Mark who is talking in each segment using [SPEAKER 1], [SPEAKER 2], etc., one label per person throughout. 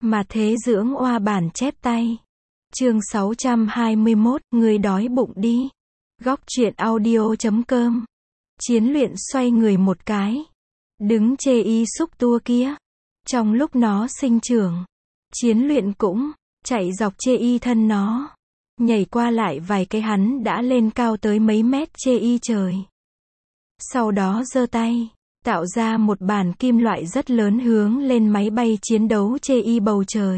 [SPEAKER 1] Mà thế dưỡng oa bản chép tay. Chương 621, người đói bụng đi. Góc truyện audio.com. Chiến luyện xoay người một cái. Đứng chê y xúc tua kia. Trong lúc nó sinh trưởng, chiến luyện cũng chạy dọc chê y thân nó. Nhảy qua lại vài cái hắn đã lên cao tới mấy mét chê y trời. Sau đó giơ tay, tạo ra một bản kim loại rất lớn hướng lên máy bay chiến đấu chê y bầu trời.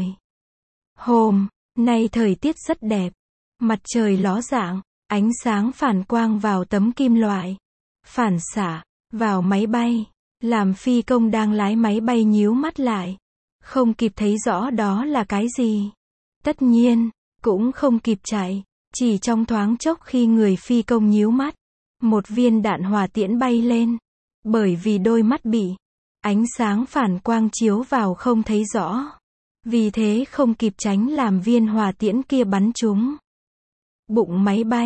[SPEAKER 1] Hôm nay thời tiết rất đẹp. Mặt trời ló dạng, ánh sáng phản quang vào tấm kim loại. Phản xạ vào máy bay, làm phi công đang lái máy bay nhíu mắt lại. Không kịp thấy rõ đó là cái gì. Tất nhiên, cũng không kịp chạy. Chỉ trong thoáng chốc khi người phi công nhíu mắt, một viên đạn hỏa tiễn bay lên. Bởi vì đôi mắt bị ánh sáng phản quang chiếu vào không thấy rõ. Vì thế không kịp tránh làm viên hỏa tiễn kia bắn trúng bụng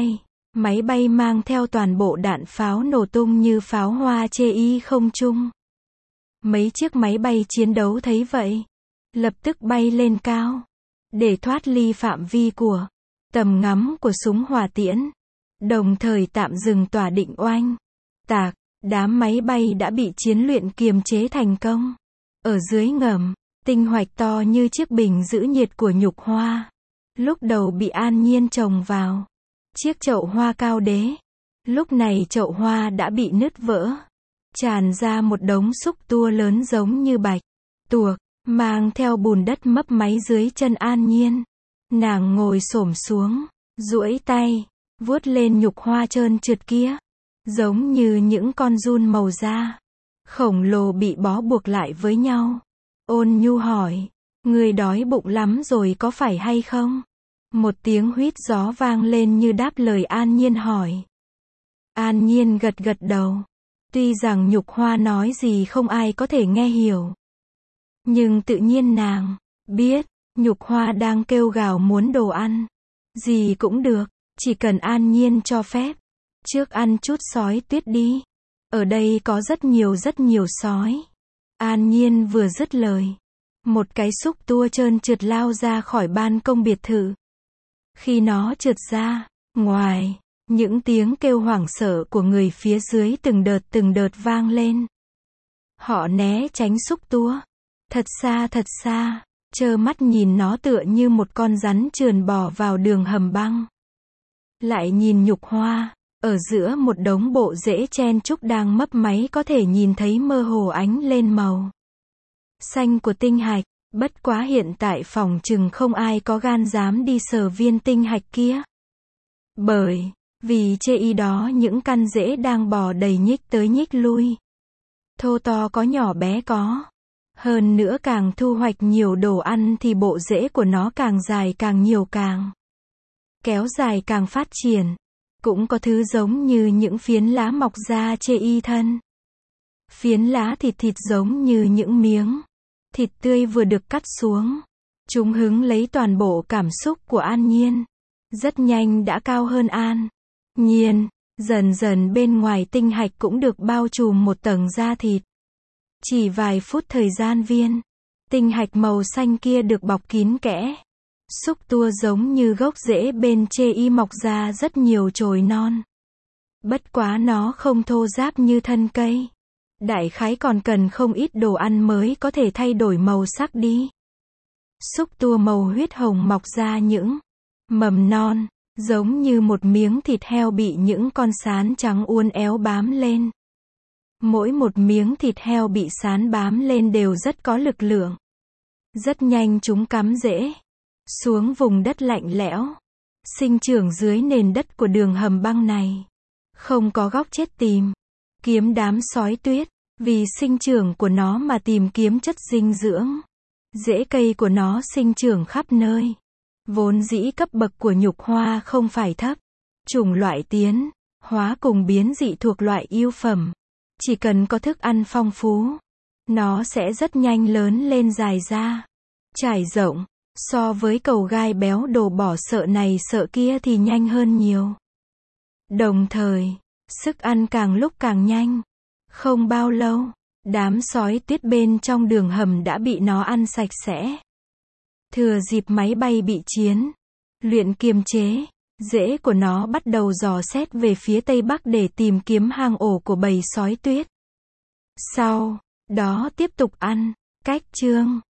[SPEAKER 1] máy bay mang theo toàn bộ đạn pháo nổ tung như pháo hoa chê y không trung. Mấy chiếc máy bay chiến đấu thấy vậy, lập tức bay lên cao, để thoát ly phạm vi của tầm ngắm của súng hỏa tiễn, đồng thời tạm dừng tỏa định oanh tạc. Đám máy bay đã bị chiến luyện kiềm chế thành công. Ở dưới ngầm, tinh hoạch to như chiếc bình giữ nhiệt của nhục hoa. Lúc đầu bị An Nhiên trồng vào chiếc chậu hoa cao đế. Lúc này chậu hoa đã bị nứt vỡ, tràn ra một đống xúc tua lớn giống như bạch tuộc, mang theo bùn đất mấp máy dưới chân An Nhiên. Nàng ngồi xổm xuống, duỗi tay, vuốt lên nhục hoa trơn trượt kia. Giống như những con giun màu da khổng lồ bị bó buộc lại với nhau. Ôn nhu hỏi, người đói bụng lắm rồi có phải hay không? Một tiếng huýt gió vang lên như đáp lời An Nhiên hỏi. An Nhiên gật gật đầu. Tuy rằng nhục hoa nói gì không ai có thể nghe hiểu, nhưng tự nhiên nàng biết, nhục hoa đang kêu gào muốn đồ ăn. Gì cũng được, chỉ cần An Nhiên cho phép. Trước ăn chút sói tuyết đi. Ở đây có rất nhiều sói. An Nhiên vừa dứt lời, một cái xúc tua trơn trượt lao ra khỏi ban công biệt thự. Khi nó trượt ra, ngoài, những tiếng kêu hoảng sợ của người phía dưới từng đợt vang lên. Họ né tránh xúc tua. Thật xa, trơ mắt nhìn nó tựa như một con rắn trườn bò vào đường hầm băng. Lại nhìn nhục hoa. Ở giữa một đống bộ rễ chen chúc đang mấp máy có thể nhìn thấy mơ hồ ánh lên màu xanh của tinh hạch. Bất quá hiện tại phòng chừng không ai có gan dám đi sờ viên tinh hạch kia. Bởi vì chê y đó những căn rễ đang bò đầy nhích tới nhích lui. Thô to có nhỏ bé có. Hơn nữa càng thu hoạch nhiều đồ ăn thì bộ rễ của nó càng dài càng nhiều càng kéo dài càng phát triển. Cũng có thứ giống như những phiến lá mọc ra chê y thân. Phiến lá thịt giống như những miếng thịt tươi vừa được cắt xuống. Chúng hứng lấy toàn bộ cảm xúc của An Nhiên. Rất nhanh đã cao hơn An Nhiên. Dần dần bên ngoài tinh hạch cũng được bao trùm một tầng da thịt. Chỉ vài phút thời gian viên tinh hạch màu xanh kia được bọc kín kẽ. Xúc tua giống như gốc rễ bên chê y mọc ra rất nhiều chồi non. Bất quá nó không thô ráp như thân cây. Đại khái còn cần không ít đồ ăn mới có thể thay đổi màu sắc đi. Xúc tua màu huyết hồng mọc ra những mầm non, giống như một miếng thịt heo bị những con sán trắng uốn éo bám lên. Mỗi một miếng thịt heo bị sán bám lên đều rất có lực lượng. Rất nhanh chúng cắm rễ xuống vùng đất lạnh lẽo, sinh trưởng dưới nền đất của đường hầm băng này. Không có góc chết tìm kiếm đám sói tuyết, vì sinh trưởng của nó mà tìm kiếm chất dinh dưỡng. Rễ cây của nó sinh trưởng khắp nơi. Vốn dĩ cấp bậc của nhục hoa không phải thấp. Chủng loại tiến hóa cùng biến dị thuộc loại ưu phẩm. Chỉ cần có thức ăn phong phú, nó sẽ rất nhanh lớn lên dài ra, trải rộng. So với cầu gai béo đồ bỏ sợ này sợ kia thì nhanh hơn nhiều. Đồng thời, sức ăn càng lúc càng nhanh. Không bao lâu, đám sói tuyết bên trong đường hầm đã bị nó ăn sạch sẽ. Thừa dịp máy bay bị chiến luyện kiềm chế, rễ của nó bắt đầu dò xét về phía tây bắc để tìm kiếm hang ổ của bầy sói tuyết. Sau đó tiếp tục ăn. Cách chương